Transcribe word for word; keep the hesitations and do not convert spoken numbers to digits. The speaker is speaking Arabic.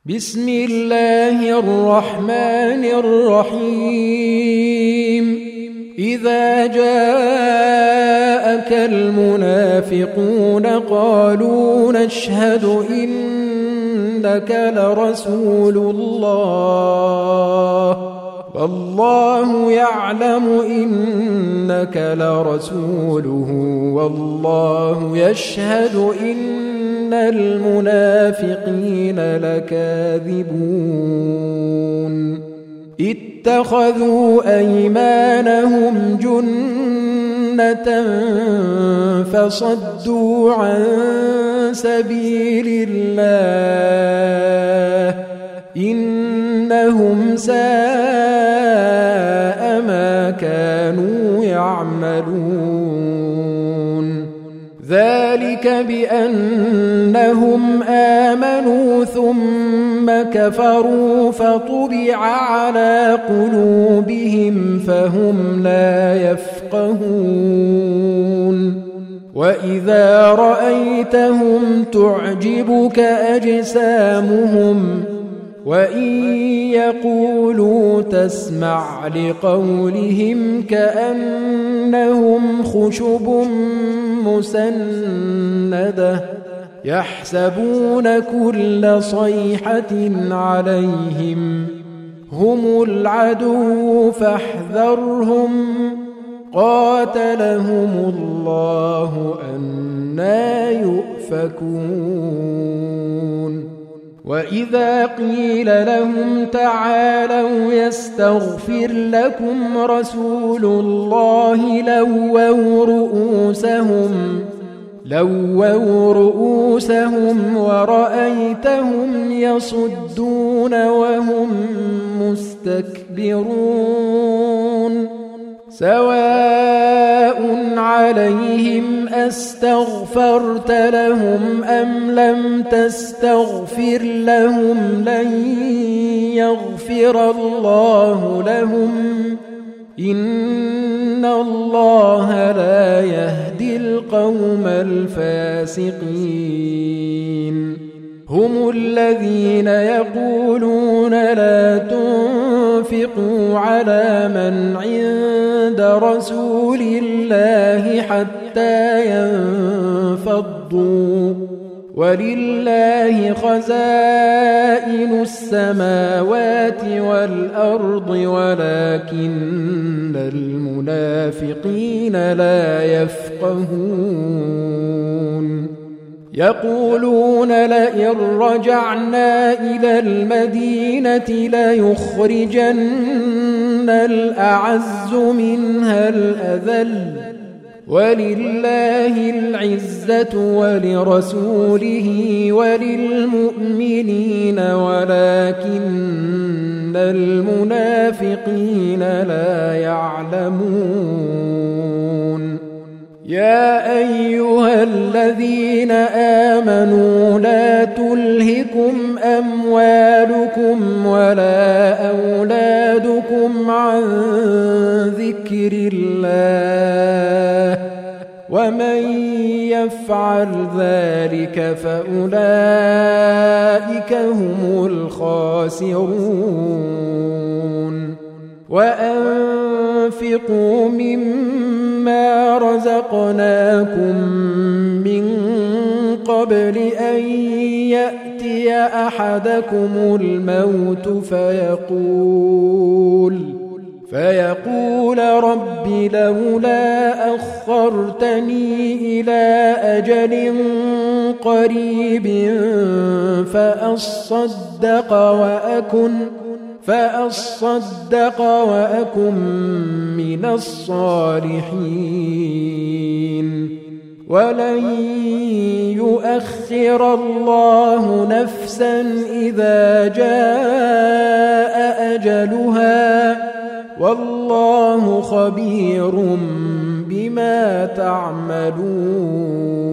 بسم الله الرحمن الرحيم إذا جاءك المنافقون قالوا نشهد إنك لرسول الله والله يعلم إنك لرسوله والله يشهد إن المنافقين لكاذبون اتخذوا أيمانهم جنة فصدوا عن سبيل الله إنهم ساء ما كانوا يعملون ذلك بأنهم آمنوا ثم كفروا فطبع على قلوبهم فهم لا يفقهون وإذا رأيتهم تعجبك أجسامهم وإن يقولوا تسمع لقولهم كأنهم خشب مسندة يحسبون كل صيحة عليهم هم العدو فاحذرهم قاتلهم الله أنى يؤفكون وإذا قيل لهم تعالوا يستغفر لكم رسول الله لووا رؤوسهم لووا رؤوسهم ورأيتهم يصدون وهم مستكبرون سواء عليهم أستغفرت لهم أم لم تستغفر لهم لن يغفر الله لهم إن الله لا يهدي القوم الفاسقين هم الذين يقولون لا تنفقوا على من عند رسول الله حتى ينفضوا ولله خزائن السماوات والأرض ولكن المنافقين لا يفقهون يقولون لئن رجعنا إلى المدينة ليخرجن الأعز منها الأذل ولله العزة ولرسوله وللمؤمنين ولكن المنافقين لا يعلمون يا أيها الذين آمنوا لا تلهكم أموالكم ولا أولادكم عن ذكر الله ومن يفعل ذلك فأولئك هم الخاسرون وأنفقوا مما رزقناكم من قبل أن يأتي أحدكم الموت فيقول فيقول رب لولا أخرتني إلى أجل قريب فأصدق وأكن فأصدق وأكن من الصالحين ولن يؤخر الله نفسا إذا جاء أجلها والله خبير بما تعملون